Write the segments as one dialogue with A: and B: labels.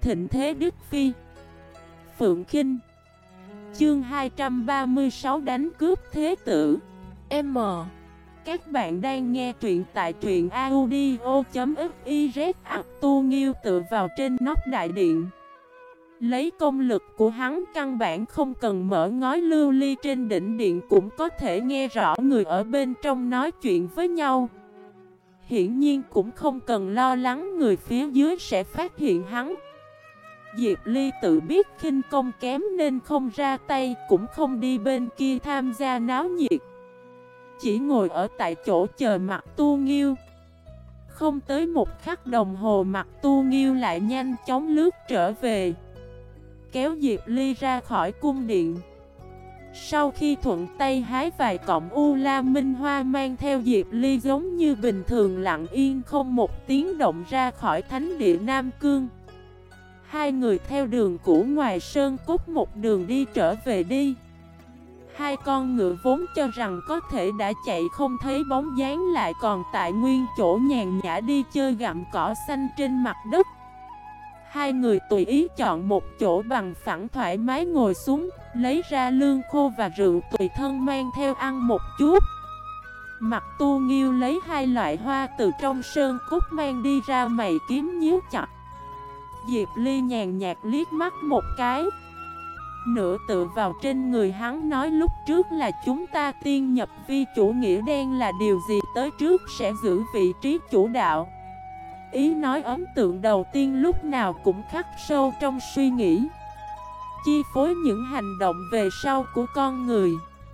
A: thịnh thế Đức Phi. Phượng Kinh. Chương 236 đánh cướp thế tử. M. Các bạn đang nghe truyện tại truyện audio.fiz. Tu Nghiêu tựa vào trên nóc đại điện. Lấy công lực của hắn căn bản không cần mở ngói lưu ly trên đỉnh điện cũng có thể nghe rõ người ở bên trong nói chuyện với nhau. Hiển nhiên cũng không cần lo lắng người phía dưới sẽ phát hiện hắn. Diệp Ly tự biết khinh công kém nên không ra tay, cũng không đi bên kia tham gia náo nhiệt. Chỉ ngồi ở tại chỗ chờ Mặc Tu Nghiêu. Không tới một khắc đồng hồ Mặc Tu Nghiêu lại nhanh chóng lướt trở về, kéo Diệp Ly ra khỏi cung điện. Sau khi thuận tay hái vài cọng U La Minh Hoa, mang theo Diệp Ly giống như bình thường lặng yên không một tiếng động ra khỏi thánh địa Nam Cương. Hai người theo đường cũ ngoài sơn cốt một đường đi trở về đi. Hai con ngựa vốn cho rằng có thể đã chạy không thấy bóng dáng lại còn tại nguyên chỗ nhàn nhã đi chơi gặm cỏ xanh trên mặt đất. Hai người tùy ý chọn một chỗ bằng phẳng thoải mái ngồi xuống, lấy ra lương khô và rượu tùy thân mang theo ăn một chút. Mặc Tu Nghiêu lấy hai loại hoa từ trong sơn cốt mang đi ra, mày kiếm nhíu chặt. Diệp Ly nhàn nhạt liếc mắt một cái, nửa tựa vào trên người hắn nói, lúc trước là chúng ta tiên nhập vi chủ nghĩa đen là điều gì tới trước sẽ giữ vị trí chủ đạo. Ý nói ấn tượng đầu tiên lúc nào cũng khắc sâu trong suy nghĩ, chi phối những hành động về sau của con người.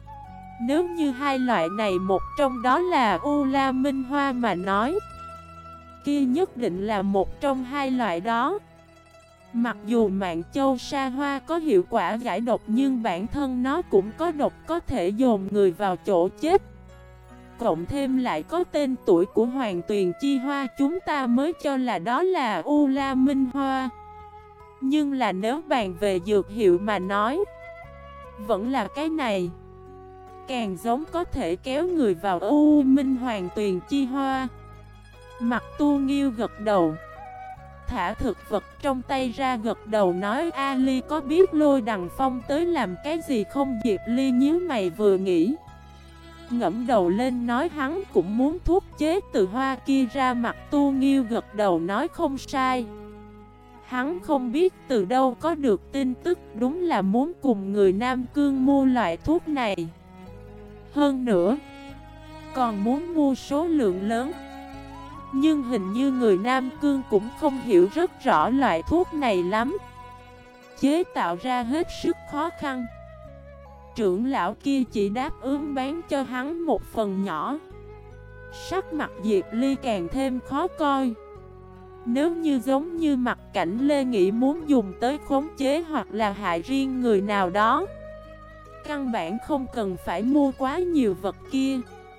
A: Nếu như hai loại này một trong đó là U La Minh Hoa mà nói, kia nhất định là một trong hai loại đó. Mặc dù Mạng Châu Sa Hoa có hiệu quả giải độc, nhưng bản thân nó cũng có độc có thể dồn người vào chỗ chết. Cộng thêm lại có tên tuổi của Hoàng Tuyền Chi Hoa, chúng ta mới cho là đó là U La Minh Hoa. Nhưng là nếu bàn về dược hiệu mà nói, vẫn là cái này càng giống có thể kéo người vào U Minh Hoàng Tuyền Chi Hoa. Mặc Tu Nghiêu gật đầu, thả thực vật trong tay ra gật đầu nói, Ali có biết Lôi Đằng Phong tới làm cái gì không? Diệp Ly nhíu mày vừa nghĩ, ngẫm đầu lên nói hắn cũng muốn thuốc chế từ hoa kia ra. Mặc Tu Nghiêu gật đầu nói không sai. Hắn không biết từ đâu có được tin tức, đúng là muốn cùng người Nam Cương mua loại thuốc này. Hơn nữa, còn muốn mua số lượng lớn. Nhưng hình như người Nam Cương cũng không hiểu rất rõ loại thuốc này lắm. Chế tạo ra hết sức khó khăn. Trưởng lão kia chỉ đáp ứng bán cho hắn một phần nhỏ. Sắc mặt Diệp Ly càng thêm khó coi. Nếu như giống như Mặt Cảnh Lê nghĩ muốn dùng tới khống chế hoặc là hại riêng người nào đó, căn bản không cần phải mua quá nhiều vật kia.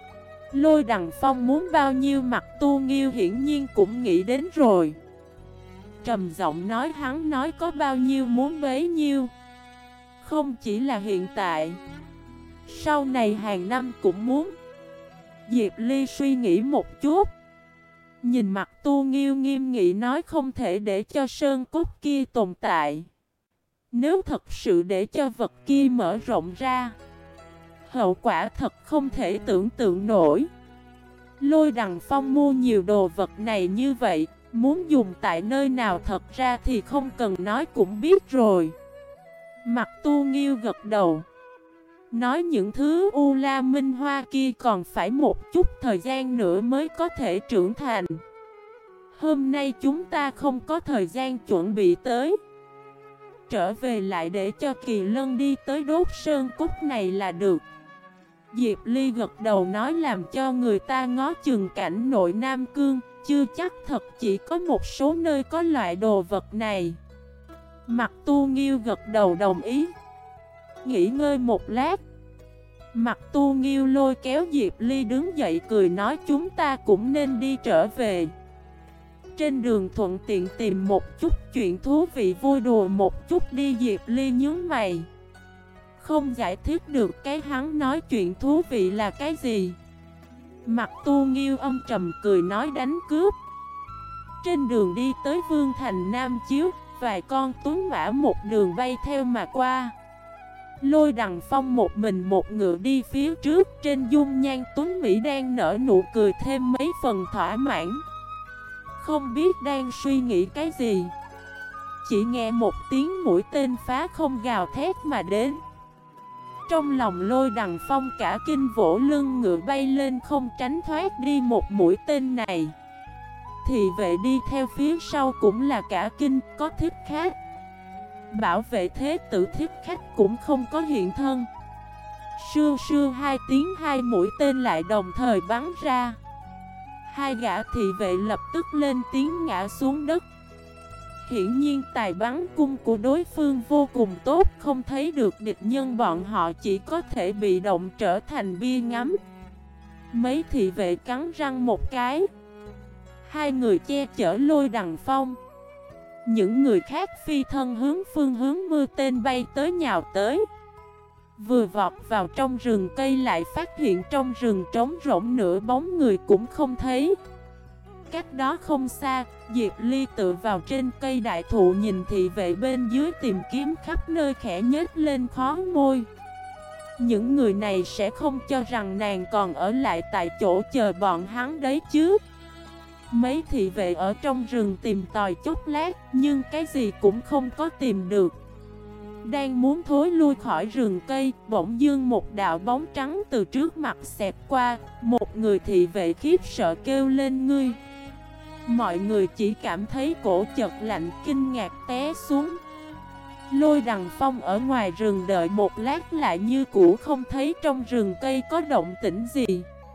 A: Lôi Đằng Phong muốn bao nhiêu Mặc Tu Nghiêu hiển nhiên cũng nghĩ đến rồi. Trầm giọng nói, hắn nói có bao nhiêu muốn bấy nhiêu. Không chỉ là hiện tại, sau này hàng năm cũng muốn. Diệp Ly suy nghĩ một chút, nhìn Mặc Tu Nghiêu nghiêm nghị nói, không thể để cho sơn cốt kia tồn tại. Nếu thật sự để cho vật kia mở rộng ra, hậu quả thật không thể tưởng tượng nổi. Lôi Đằng Phong mua nhiều đồ vật này như vậy, muốn dùng tại nơi nào thật ra thì không cần nói cũng biết rồi. Mặc Tu Nghiêu gật đầu, nói những thứ U La Minh Hoa kia còn phải một chút thời gian nữa mới có thể trưởng thành. Hôm nay chúng ta không có thời gian chuẩn bị tới, trở về lại để cho Kỳ Lân đi tới đốt sơn cốt này là được. Diệp Ly gật đầu nói, làm cho người ta ngó chừng cảnh nội Nam Cương, chưa chắc thật chỉ có một số nơi có loại đồ vật này. Mặc Tu Nghiêu gật đầu đồng ý. Nghỉ ngơi một lát, Mặc Tu Nghiêu lôi kéo Diệp Ly đứng dậy cười nói, chúng ta cũng nên đi trở về. Trên đường thuận tiện tìm một chút chuyện thú vị vui đùa một chút đi. Diệp Ly nhướng mày, không giải thích được cái hắn nói chuyện thú vị là cái gì. Mặc Tu Nghiêu âm trầm cười nói, đánh cướp. Trên đường đi tới Vương Thành Nam Chiếu, vài con tuấn mã một đường bay theo mà qua. Lôi Đằng Phong một mình một ngựa đi phía trước, trên dung nhan tuấn Mỹ đang nở nụ cười thêm mấy phần thỏa mãn. Không biết đang suy nghĩ cái gì, chỉ nghe một tiếng mũi tên phá không gào thét mà đến. Trong lòng Lôi Đằng Phong cả kinh, vỗ lưng ngựa bay lên không tránh thoát đi một mũi tên này. Thị vệ đi theo phía sau cũng là cả kinh, có Thích Khách. Bảo vệ thế tử Thích Khách cũng không có hiện thân. Sưu sưu hai tiếng, hai mũi tên lại đồng thời bắn ra. Hai gã thị vệ lập tức lên tiếng ngã xuống đất. Hiển nhiên tài bắn cung của đối phương vô cùng tốt, không thấy được địch nhân, bọn họ chỉ có thể bị động trở thành bia ngắm. Mấy thị vệ cắn răng một cái. Hai người che chở Lôi Đằng Phong. Những người khác phi thân hướng phương hướng mưa tên bay tới nhào tới. Vừa vọt vào trong rừng cây lại phát hiện trong rừng trống rỗng, nửa bóng người cũng không thấy. Cách đó không xa, Diệp Ly tựa vào trên cây đại thụ nhìn thị vệ bên dưới tìm kiếm khắp nơi, khẽ nhếch lên khóe môi. Những người này sẽ không cho rằng nàng còn ở lại tại chỗ chờ bọn hắn đấy chứ. Mấy thị vệ ở trong rừng tìm tòi chốc lát, nhưng cái gì cũng không có tìm được. Đang muốn thối lui khỏi rừng cây, bỗng dưng một đạo bóng trắng từ trước mặt xẹt qua. Một người thị vệ khiếp sợ kêu lên ngươi. Mọi người chỉ cảm thấy cổ chật lạnh, kinh ngạc té xuống. Lôi Đằng Phong ở ngoài rừng đợi một lát lại như cũ không thấy trong rừng cây có động tĩnh gì.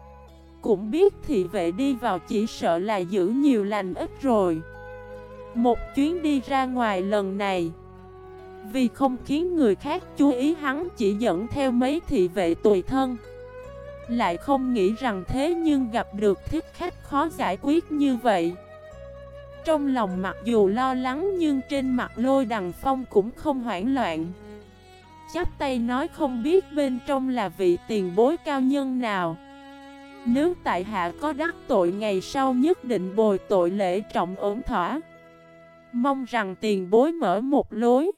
A: Cũng biết thị vệ đi vào chỉ sợ là giữ nhiều lành ít rồi. Một chuyến đi ra ngoài lần này, vì không khiến người khác chú ý, hắn chỉ dẫn theo mấy thị vệ tùy thân. Lại không nghĩ rằng thế nhưng gặp được Thích Khách khó giải quyết như vậy. Trong lòng mặc dù lo lắng nhưng trên mặt Lôi Đằng Phong cũng không hoảng loạn. Chắp tay nói không biết bên trong là vị tiền bối cao nhân nào. Nếu tại hạ có đắc tội ngày sau nhất định bồi tội lễ trọng ổn thỏa. Mong rằng tiền bối mở một lối.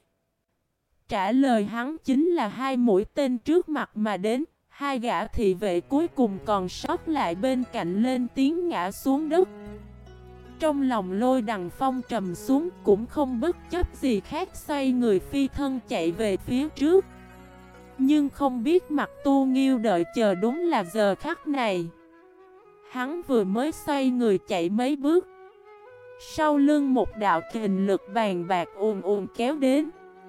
A: Trả lời hắn chính là hai mũi tên trước mặt mà đến. Hai gã thị vệ cuối cùng còn sót lại bên cạnh lên tiếng ngã xuống đất. Trong lòng Lôi Đằng Phong trầm xuống, cũng không bất chấp gì khác, xoay người phi thân chạy về phía trước. Nhưng không biết Mặc Tu Nghiêu đợi chờ đúng là giờ khắc này. Hắn vừa mới xoay người chạy mấy bước, sau lưng một đạo kình lực bàn bạc ùn ùn kéo đến.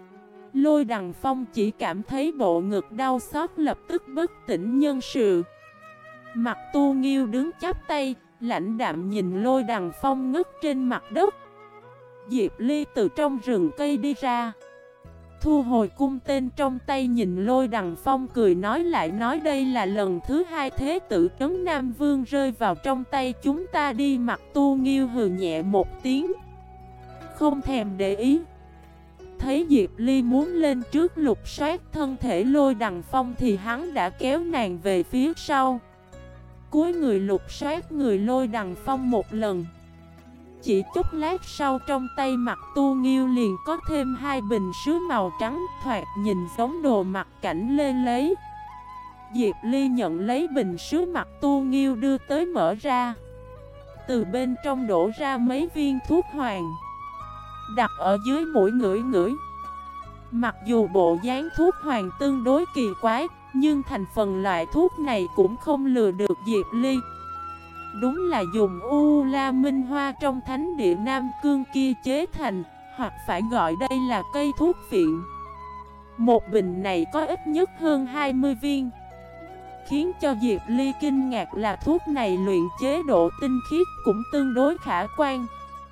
A: Lôi Đằng Phong chỉ cảm thấy bộ ngực đau xót, lập tức bất tỉnh nhân sự. Mặc Tu Nghiêu đứng chắp tay, lãnh đạm nhìn Lôi Đằng Phong ngất trên mặt đất. Diệp Ly từ trong rừng cây đi ra, thu hồi cung tên trong tay, nhìn Lôi Đằng Phong cười nói, lại nói đây là lần thứ hai thế tử Trấn Nam Vương rơi vào trong tay chúng ta đi. Mặc Tu Nghiêu hừ nhẹ một tiếng, không thèm để ý. Thấy Diệp Ly muốn lên trước lục soát thân thể Lôi Đằng Phong thì hắn đã kéo nàng về phía sau. Cúi người lục soát người Lôi Đằng Phong một lần. Chỉ chút lát sau trong tay Mặc Tu Nghiêu liền có thêm hai bình sứ màu trắng, thoạt nhìn giống đồ mặc cảnh lên lấy. Diệp Ly nhận lấy bình sứ Mặc Tu Nghiêu đưa tới mở ra. Từ bên trong đổ ra mấy viên thuốc hoàng, đặt ở dưới mũi ngửi ngửi. Mặc dù bộ dáng thuốc hoàng tương đối kỳ quái, nhưng thành phần loại thuốc này cũng không lừa được Diệp Ly. Đúng là dùng U La Minh Hoa trong thánh địa Nam Cương kia chế thành, hoặc phải gọi đây là cây thuốc phiện. Một bình này có ít nhất hơn 20 viên. Khiến cho Diệp Ly kinh ngạc là thuốc này luyện chế độ tinh khiết cũng tương đối khả quan.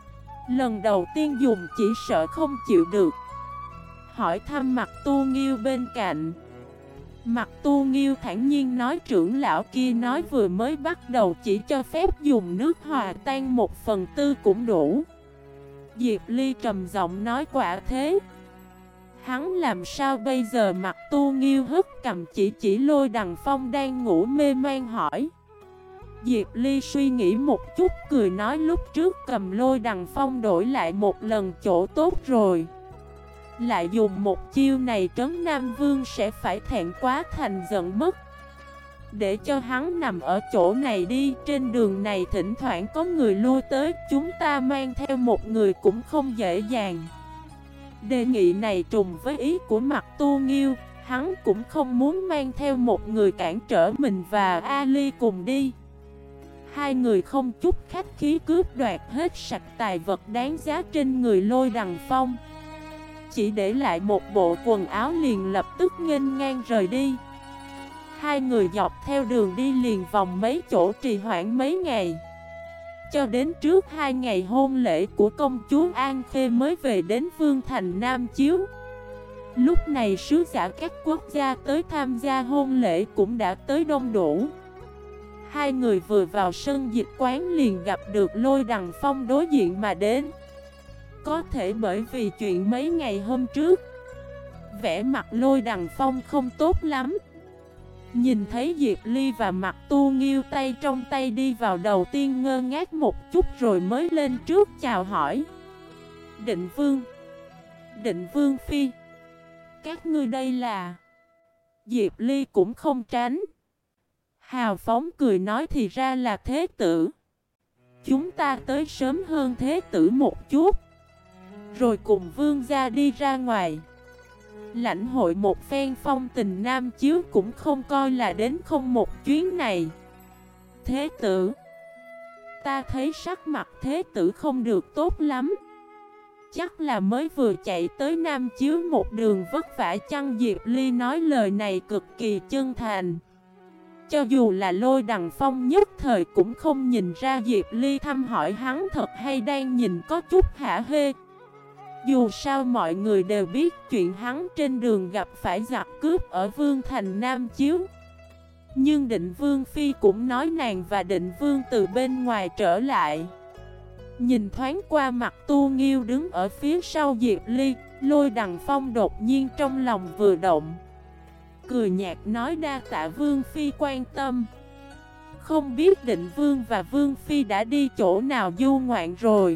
A: Lần đầu tiên dùng chỉ sợ không chịu được. Hỏi thăm Mặc Tu Nghiêu bên cạnh. Mặc Tu Nghiêu thản nhiên nói, trưởng lão kia nói vừa mới bắt đầu chỉ cho phép dùng nước hòa tan 1/4 cũng đủ. Diệp Ly trầm giọng nói, quả thế. Hắn làm sao bây giờ? Mặc Tu Nghiêu hất cầm chỉ Lôi Đằng Phong đang ngủ mê man hỏi. Diệp Ly suy nghĩ một chút cười nói lúc trước cầm Lôi Đằng Phong đổi lại một lần chỗ tốt rồi. Lại dùng một chiêu này Trấn Nam Vương sẽ phải thẹn quá thành giận mất. Để cho hắn nằm ở chỗ này đi, trên đường này thỉnh thoảng có người lui tới, chúng ta mang theo một người cũng không dễ dàng. Đề nghị này trùng với ý của Mặc Tu Nghiêu, hắn cũng không muốn mang theo một người cản trở mình và Ali cùng đi. Hai người không chút khách khí cướp đoạt hết sạch tài vật đáng giá trên người Lôi Đằng Phong, chỉ để lại một bộ quần áo liền lập tức nghênh ngang rời đi. Hai người dọc theo đường đi liền vòng mấy chỗ trì hoãn mấy ngày, cho đến trước 2 ngày hôn lễ của công chúa An Khê mới về đến Vương thành Nam Chiếu. Lúc này sứ giả các quốc gia tới tham gia hôn lễ cũng đã tới đông đủ. Hai người vừa vào sân dịch quán liền gặp được Lôi Đằng Phong đối diện mà đến. Có thể bởi vì chuyện mấy ngày hôm trước, vẻ mặt Lôi Đằng Phong không tốt lắm. Nhìn thấy Diệp Ly và Mặc Tu Nghiêu tay trong tay đi vào, đầu tiên ngơ ngác một chút rồi mới lên trước chào hỏi. Định Vương, Định Vương Phi, các ngươi đây là... Diệp Ly cũng không tránh, hào phóng cười nói thì ra là thế tử. Chúng ta tới sớm hơn thế tử một chút, rồi cùng vương gia đi ra ngoài lãnh hội một phen phong tình Nam Chiếu, cũng không coi là đến không một chuyến này. Thế tử, ta thấy sắc mặt thế tử không được tốt lắm, chắc là mới vừa chạy tới Nam Chiếu một đường vất vả chăng? Diệp Ly nói lời này cực kỳ chân thành. Cho dù là Lôi Đằng Phong nhất thời cũng không nhìn ra Diệp Ly thăm hỏi hắn thật hay đang nhìn có chút hả hê. Dù sao mọi người đều biết chuyện hắn trên đường gặp phải giặc cướp ở Vương thành Nam Chiếu. Nhưng Định Vương Phi cũng nói nàng và Định Vương từ bên ngoài trở lại. Nhìn thoáng qua Mặc Tu Nghiêu đứng ở phía sau Diệp Ly, Lôi Đằng Phong đột nhiên trong lòng vừa động, cười nhạt nói đa tạ Vương Phi quan tâm. Không biết Định Vương và Vương Phi đã đi chỗ nào du ngoạn rồi.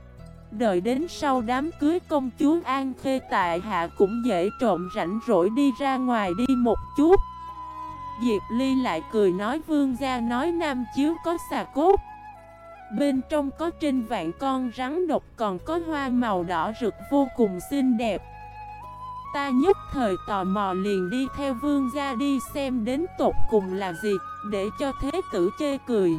A: Đợi đến sau đám cưới công chúa An Khê tại hạ cũng dễ trộm rảnh rỗi đi ra ngoài đi một chút. Diệp Ly lại cười nói vương gia nói Nam Chiếu có xà cốt, bên trong có trên vạn con rắn độc, còn có hoa màu đỏ rực vô cùng xinh đẹp. Ta nhất thời tò mò liền đi theo vương gia đi xem đến tột cùng là gì, để cho thế tử chê cười.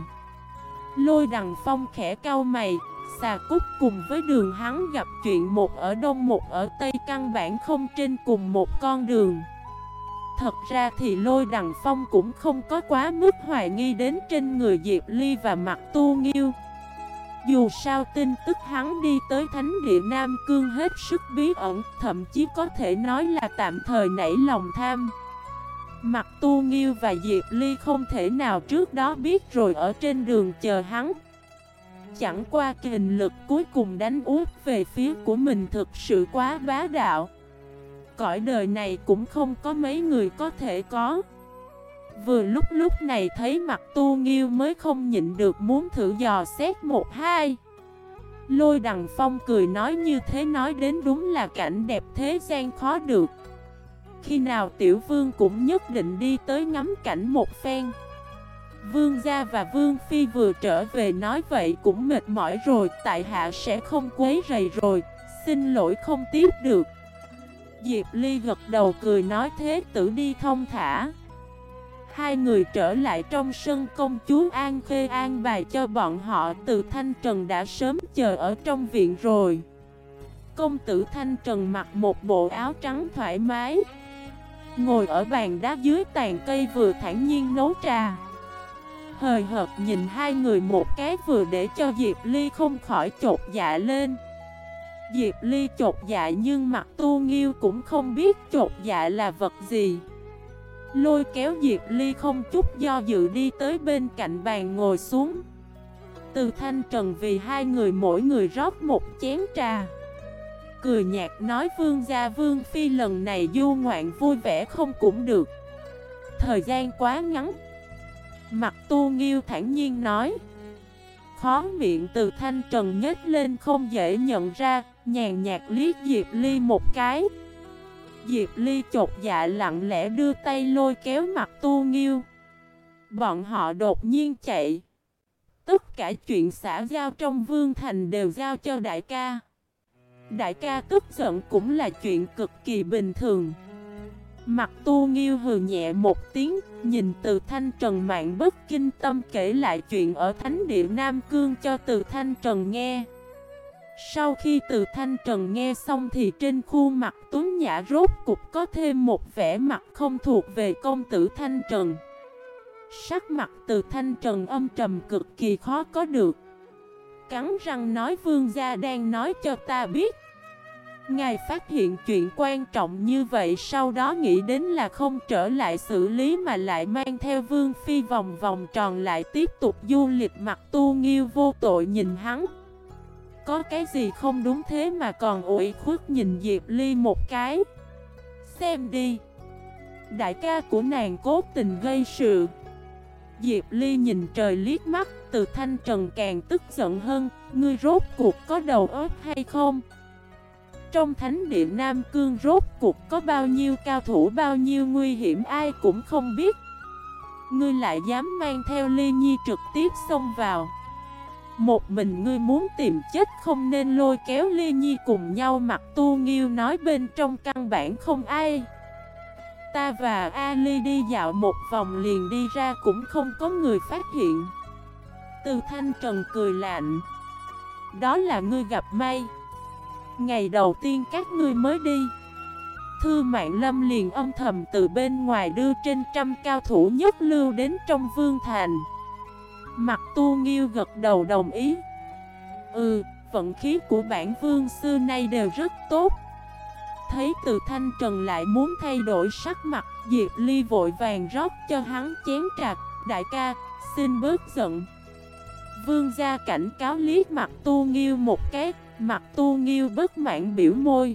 A: Lôi Đằng Phong khẽ cau mày, xà cốt cùng với đường hắn gặp chuyện một ở đông một ở tây căn bản không trên cùng một con đường. Thật ra thì Lôi Đằng Phong cũng không có quá mức hoài nghi đến trên người Diệp Ly và Mặc Tu Nghiêu. Dù sao tin tức hắn đi tới thánh địa Nam Cương hết sức bí ẩn, thậm chí có thể nói là tạm thời nảy lòng tham. Mặc Tu Nghiêu và Diệp Ly không thể nào trước đó biết rồi ở trên đường chờ hắn. Chẳng qua kình lực cuối cùng đánh úp về phía của mình thực sự quá bá đạo. Cõi đời này cũng không có mấy người có thể có. Vừa lúc này thấy Mặc Tu Nghiêu mới không nhịn được muốn thử dò xét một hai. Lôi Đằng Phong cười nói như thế nói đến đúng là cảnh đẹp thế gian khó được. Khi nào tiểu vương cũng nhất định đi tới ngắm cảnh một phen. Vương gia và Vương Phi vừa trở về nói vậy cũng mệt mỏi rồi, tại hạ sẽ không quấy rầy rồi, xin lỗi không tiếp được. Diệp Ly gật đầu cười nói thế tử đi thông thả. Hai người trở lại trong sân, công chúa An Khê an bài cho bọn họ. Từ Thanh Trần đã sớm chờ ở trong viện rồi. Công tử Thanh Trần mặc một bộ áo trắng thoải mái, ngồi ở bàn đá dưới tàn cây vừa thản nhiên nấu trà. Hời hợt nhìn hai người một cái vừa để cho Diệp Ly không khỏi chột dạ lên. Diệp Ly chột dạ nhưng Mặc Tu Nghiêu cũng không biết chột dạ là vật gì. Lôi kéo Diệp Ly không chút do dự đi tới bên cạnh bàn ngồi xuống. Từ Thanh Trần vì hai người mỗi người rót một chén trà, cười nhạt nói vương gia Vương Phi lần này du ngoạn vui vẻ không cũng được. Thời gian quá ngắn, Mặt Tu Nghiêu thản nhiên nói. Khóe miệng Từ Thanh Trần nhếch lên không dễ nhận ra, nhàn nhạt liếc Diệp Ly một cái. Diệp Ly chột dạ lặng lẽ đưa tay lôi kéo Mặt Tu Nghiêu. Bọn họ đột nhiên chạy. Tất cả chuyện xã giao trong Vương Thành đều giao cho đại ca. Đại ca tức giận cũng là chuyện cực kỳ bình thường. Mặt Tu Nghiêu hừ nhẹ một tiếng, nhìn Từ Thanh Trần mạn bất kinh tâm kể lại chuyện ở Thánh Địa Nam Cương cho Từ Thanh Trần nghe. Sau khi Từ Thanh Trần nghe xong thì trên khuôn mặt tuấn nhã rốt cục có thêm một vẻ mặt không thuộc về công tử Thanh Trần. Sắc mặt Từ Thanh Trần âm trầm cực kỳ khó có được. Cắn răng nói vương gia đang nói cho ta biết. Ngài phát hiện chuyện quan trọng như vậy, sau đó nghĩ đến là không trở lại xử lý mà lại mang theo Vương Phi vòng vòng tròn lại tiếp tục du lịch. Mặt Tu Nghiêu vô tội nhìn hắn. Có cái gì không đúng thế mà còn ủy khuất nhìn Diệp Ly một cái. Xem đi, đại ca của nàng cố tình gây sự. Diệp Ly nhìn trời liếc mắt. Từ Thanh Trần càng tức giận hơn. Ngươi rốt cuộc có đầu óc hay không? Trong Thánh Địa Nam Cương rốt cuộc có bao nhiêu cao thủ, bao nhiêu nguy hiểm ai cũng không biết. Ngươi lại dám mang theo Ly Nhi trực tiếp xông vào. Một mình ngươi muốn tìm chết không nên lôi kéo Ly Nhi cùng nhau. Mặt Tu Nghiêu nói bên trong căn bản không ai. Ta và Ali đi dạo một vòng liền đi ra cũng không có người phát hiện. Từ Thanh Trần cười lạnh. Đó là ngươi gặp may. Ngày đầu tiên các ngươi mới đi, Thư Mạn Lâm liền âm thầm từ bên ngoài đưa trên trăm cao thủ nhất lưu đến trong Vương Thành. Mặt Tu Nghiêu gật đầu đồng ý. Vận khí của bản vương xưa nay đều rất tốt. Thấy Từ Thanh Trần lại muốn thay đổi sắc mặt, Diệp Ly vội vàng rót cho hắn chén trà. Đại ca, xin bớt giận. Vương gia cảnh cáo liếc Mặt Tu Nghiêu một cái. Mặt Tu Nghiêu bất mãn biểu môi.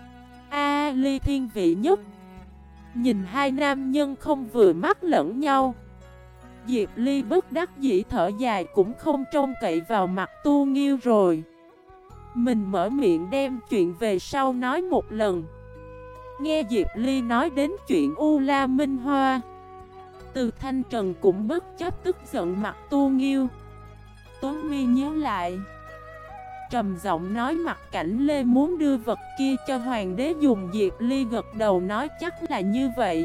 A: Ly thiên vị nhất. Nhìn hai nam nhân không vừa mắt lẫn nhau, Diệp Ly bất đắc dĩ thở dài, cũng không trông cậy vào Mặt Tu Nghiêu rồi. Mình mở miệng đem chuyện về sau nói một lần. Nghe Diệp Ly nói đến chuyện U La Minh Hoa, Từ Thanh Trần cũng bất chấp tức giận Mặt Tu Nghiêu. Tuấn mi nhớ lại, trầm giọng nói Mặt Cảnh Lê muốn đưa vật kia cho hoàng đế dùng. Diệp Ly gật đầu nói chắc là như vậy.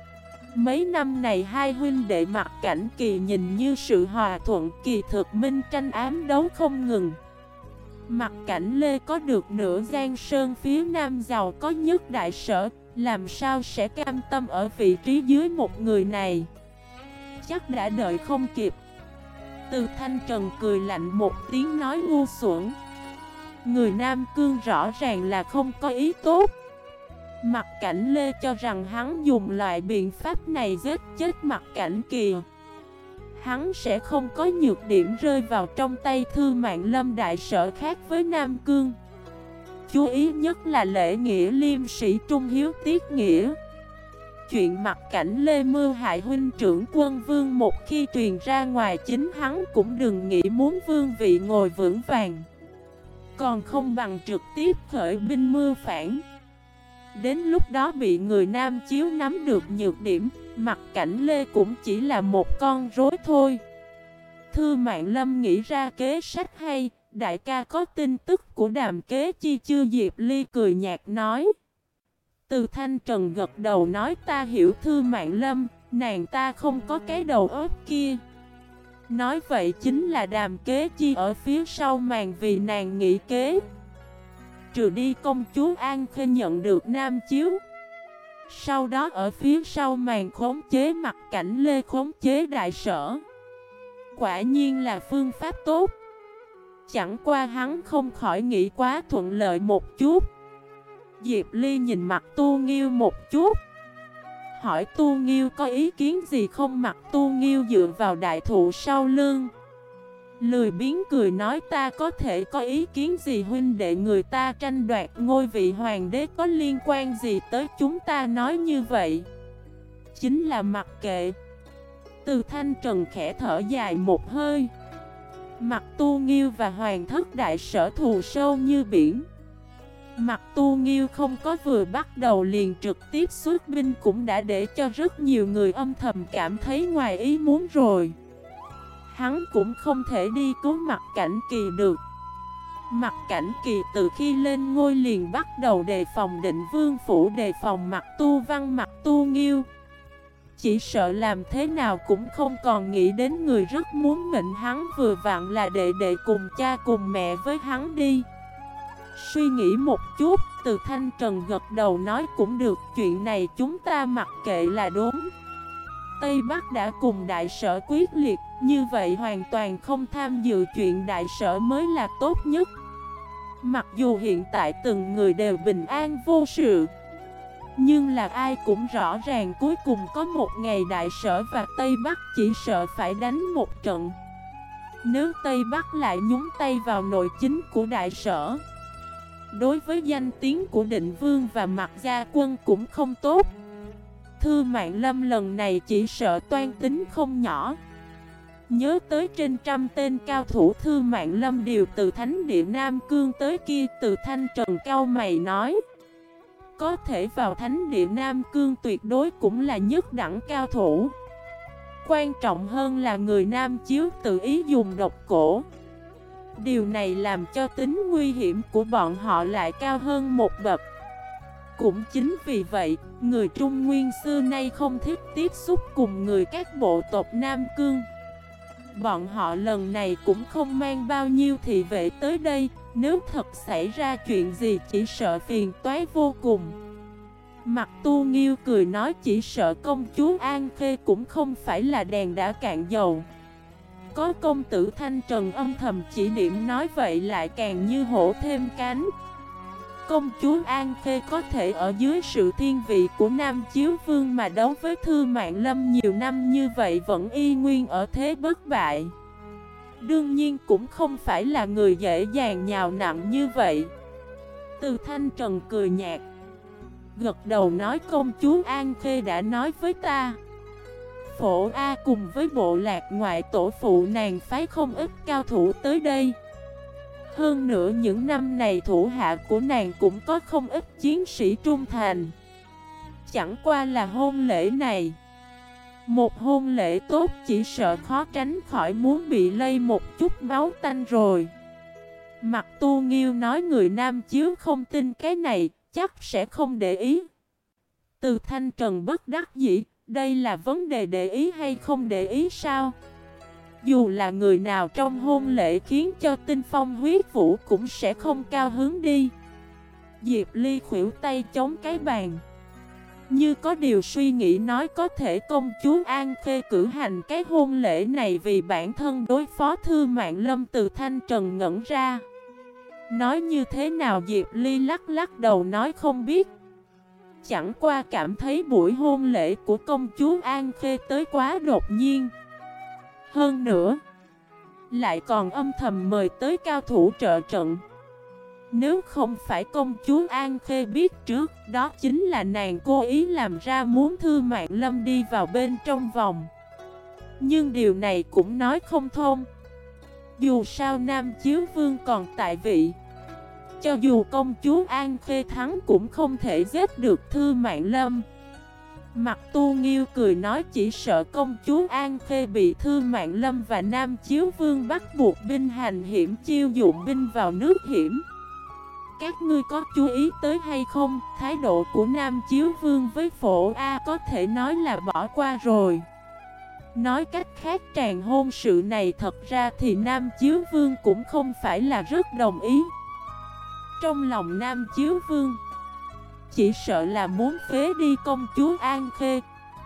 A: Mấy năm này hai huynh đệ Mặt Cảnh Kỳ nhìn như sự hòa thuận, kỳ thực minh tranh ám đấu không ngừng. Mặt Cảnh Lê có được nửa Giang Sơn phía Nam giàu có nhất đại sở, làm sao sẽ cam tâm ở vị trí dưới một người này. Chắc đã đợi không kịp. Từ Thanh Trần cười lạnh một tiếng nói ngu xuẩn. Người Nam Cương rõ ràng là không có ý tốt. Mặt Cảnh Lê cho rằng hắn dùng loại biện pháp này giết chết Mặt Cảnh Kỳ, hắn sẽ không có nhược điểm rơi vào trong tay Thư Mạn Lâm đại sở khác với Nam Cương. Chú ý nhất là lễ nghĩa liêm sĩ trung hiếu tiết nghĩa. Chuyện Mặt Cảnh Lê mưu hại huynh trưởng Quân Vương một khi truyền ra ngoài, chính hắn cũng đừng nghĩ muốn vương vị ngồi vững vàng. Còn không bằng trực tiếp khởi binh mưu phản. Đến lúc đó bị người Nam Chiếu nắm được nhược điểm, Mặt Cảnh Lê cũng chỉ là một con rối thôi. Thư Mạn Lâm nghĩ ra kế sách hay. Đại ca có tin tức của Đàm Kế Chi chưa? Diệp Ly cười nhạt nói. Từ Thanh Trần gật đầu nói ta hiểu Thư Mạn Lâm, nàng ta không có cái đầu óc kia. Nói vậy chính là Đàm Kế Chi ở phía sau màn vì nàng nghĩ kế. Trừ đi công chúa An Khê nhận được Nam Chiếu, sau đó ở phía sau màn khống chế Mặt Cảnh Lê, khống chế đại sở. Quả nhiên là phương pháp tốt. Chẳng qua hắn không khỏi nghĩ quá thuận lợi một chút. Diệp Ly nhìn Mặt Tu Nghiêu một chút, hỏi Tu Nghiêu có ý kiến gì không? Mặt Tu Nghiêu dựa vào đại thụ sau lưng, lười biếng cười nói ta có thể có ý kiến gì? Huynh đệ người ta tranh đoạt ngôi vị hoàng đế có liên quan gì tới chúng ta? Nói như vậy chính là mặc kệ. Từ Thanh Trần khẽ thở dài một hơi. Mặt Tu Nghiêu và Hoàng Thất Đại Sở thù sâu như biển. Mặt Tu Nghiêu không có vừa bắt đầu liền trực tiếp xuất binh cũng đã để cho rất nhiều người âm thầm cảm thấy ngoài ý muốn rồi. Hắn cũng không thể đi cứu Mặt Cảnh Kỳ được. Mặt Cảnh Kỳ từ khi lên ngôi liền bắt đầu đề phòng Định Vương Phủ, đề phòng Mặt Tu Văn, Mặt Tu Nghiêu. Chỉ sợ làm thế nào cũng không còn nghĩ đến người rất muốn mệnh hắn, vừa vặn là đệ đệ cùng cha cùng mẹ với hắn đi. Suy nghĩ một chút, Từ Thanh Trần gật đầu nói cũng được, chuyện này chúng ta mặc kệ là đúng. Tây Bắc đã cùng Đại Sở quyết liệt, như vậy hoàn toàn không tham dự chuyện Đại Sở mới là tốt nhất. Mặc dù hiện tại từng người đều bình an vô sự, nhưng là ai cũng rõ ràng cuối cùng có một ngày Đại Sở và Tây Bắc chỉ sợ phải đánh một trận. Nếu Tây Bắc lại nhúng tay vào nội chính của Đại Sở, đối với danh tiếng của Định Vương và Mặt Gia Quân cũng không tốt. Thư Mạn Lâm lần này chỉ sợ toan tính không nhỏ. Nhớ tới trên trăm tên cao thủ Thư Mạn Lâm đều từ Thánh Địa Nam Cương tới kia, Từ Thanh Trần cau mày nói: có thể vào Thánh Địa Nam Cương tuyệt đối cũng là nhất đẳng cao thủ. Quan trọng hơn là người Nam Chiếu tự ý dùng độc cổ. Điều này làm cho tính nguy hiểm của bọn họ lại cao hơn một bậc. Cũng chính vì vậy, người Trung Nguyên xưa nay không thích tiếp xúc cùng người các bộ tộc Nam Cương. Bọn họ lần này cũng không mang bao nhiêu thị vệ tới đây, nếu thật xảy ra chuyện gì chỉ sợ phiền toái vô cùng. Mặt Tu Nghiêu cười nói chỉ sợ công chúa An Khê cũng không phải là đèn đã cạn dầu. Có công tử Thanh Trần âm thầm chỉ điểm nói vậy lại càng như hổ thêm cánh. Công chúa An Khê có thể ở dưới sự thiên vị của Nam Chiếu Vương mà đấu với Thư Mạn Lâm nhiều năm như vậy vẫn y nguyên ở thế bất bại. Đương nhiên cũng không phải là người dễ dàng nhào nặng như vậy. Từ Thanh Trần cười nhạt, gật đầu nói công chúa An Khê đã nói với ta. Phổ A cùng với bộ lạc ngoại tổ phụ nàng phái không ít cao thủ tới đây. Hơn nữa những năm này thủ hạ của nàng cũng có không ít chiến sĩ trung thành. Chẳng qua là hôn lễ này, một hôn lễ tốt chỉ sợ khó tránh khỏi muốn bị lây một chút máu tanh rồi. Mặt Tu Nghiêu nói người Nam Chiếu không tin cái này, chắc sẽ không để ý. Từ Thanh Trần bất đắc dĩ, đây là vấn đề để ý hay không để ý sao? Dù là người nào trong hôn lễ khiến cho tinh phong huyết vũ cũng sẽ không cao hứng đi. Diệp Ly khuỷu tay chống cái bàn, như có điều suy nghĩ nói có thể công chúa An Khê cử hành cái hôn lễ này vì bản thân đối phó Thư Mạn Lâm. Từ Thanh Trần ngẩn ra. Nói như thế nào? Diệp Ly lắc lắc đầu nói không biết. Chẳng qua cảm thấy buổi hôn lễ của công chúa An Khê tới quá đột nhiên. Hơn nữa, lại còn âm thầm mời tới cao thủ trợ trận. Nếu không phải công chúa An Khê biết trước, đó chính là nàng cố ý làm ra muốn Thư Mạn Lâm đi vào bên trong vòng. Nhưng điều này cũng nói không thông. Dù sao Nam Chiếu Vương còn tại vị, cho dù công chúa An Khê thắng cũng không thể giết được Thư Mạn Lâm. Mặt Tu Nghiêu cười nói chỉ sợ công chúa An Khê bị Thư Mạn Lâm và Nam Chiếu Vương bắt buộc binh hành hiểm, chiêu dụng binh vào nước hiểm. Các ngươi có chú ý tới hay không? Thái độ của Nam Chiếu Vương với Phổ A có thể nói là bỏ qua rồi. Nói cách khác tràng hôn sự này thật ra thì Nam Chiếu Vương cũng không phải là rất đồng ý. Trong lòng Nam Chiếu Vương chỉ sợ là muốn phế đi công chúa An Khê.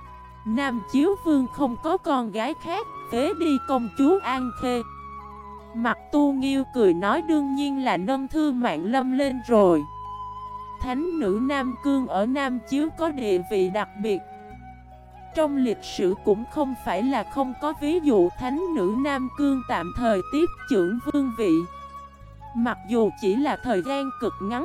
A: Nam Chiếu Vương không có con gái khác, phế đi công chúa An Khê. Mặt Tu Nghiêu cười nói đương nhiên là nâng Thư Mạn Lâm lên rồi. Thánh nữ Nam Cương ở Nam Chiếu có địa vị đặc biệt. Trong lịch sử cũng không phải là không có ví dụ thánh nữ Nam Cương tạm thời tiếp trưởng vương vị. Mặc dù chỉ là thời gian cực ngắn.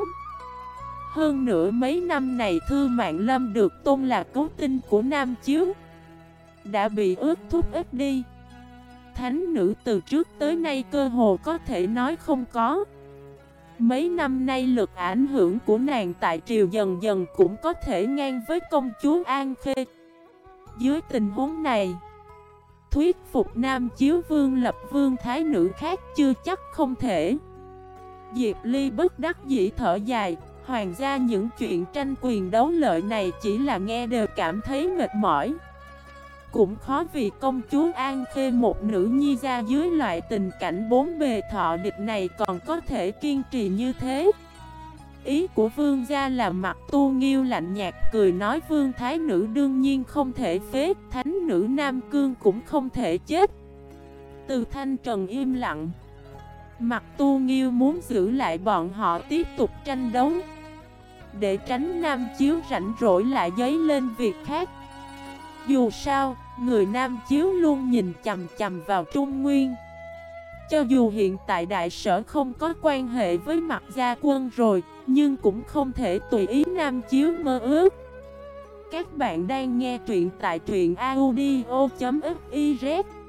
A: Hơn nữa mấy năm này Thư Mạn Lâm được tôn là cứu tinh của Nam Chiếu. đã bị ước thúc ít đi. Thánh nữ từ trước tới nay cơ hồ có thể nói không có. Mấy năm nay lực ảnh hưởng của nàng tại triều dần dần cũng có thể ngang với công chúa An Khê. Dưới tình huống này, thuyết phục Nam Chiếu Vương lập vương thái nữ khác chưa chắc không thể. Diệp Ly bất đắc dĩ thở dài, hoàng gia những chuyện tranh quyền đấu lợi này chỉ là nghe đều cảm thấy mệt mỏi. Cũng khó vì công chúa An Khê một nữ nhi ra dưới loại tình cảnh bốn bề thọ địch này còn có thể kiên trì như thế. Ý của vương gia là Mặt Tu Nghiêu lạnh nhạt cười nói vương thái nữ đương nhiên không thể phế, thánh nữ Nam Cương cũng không thể chết. Từ Thanh Trần im lặng. Mặt Tu Nghiêu muốn giữ lại bọn họ tiếp tục tranh đấu, để tránh Nam Chiếu rảnh rỗi lại dấy lên việc khác. Dù sao, người Nam Chiếu luôn nhìn chằm chằm vào Trung Nguyên. Cho dù hiện tại đại sở không có quan hệ với Mặt gia quân rồi, nhưng cũng không thể tùy ý Nam Chiếu mơ ước. Các bạn đang nghe truyện tại truyện audio.fif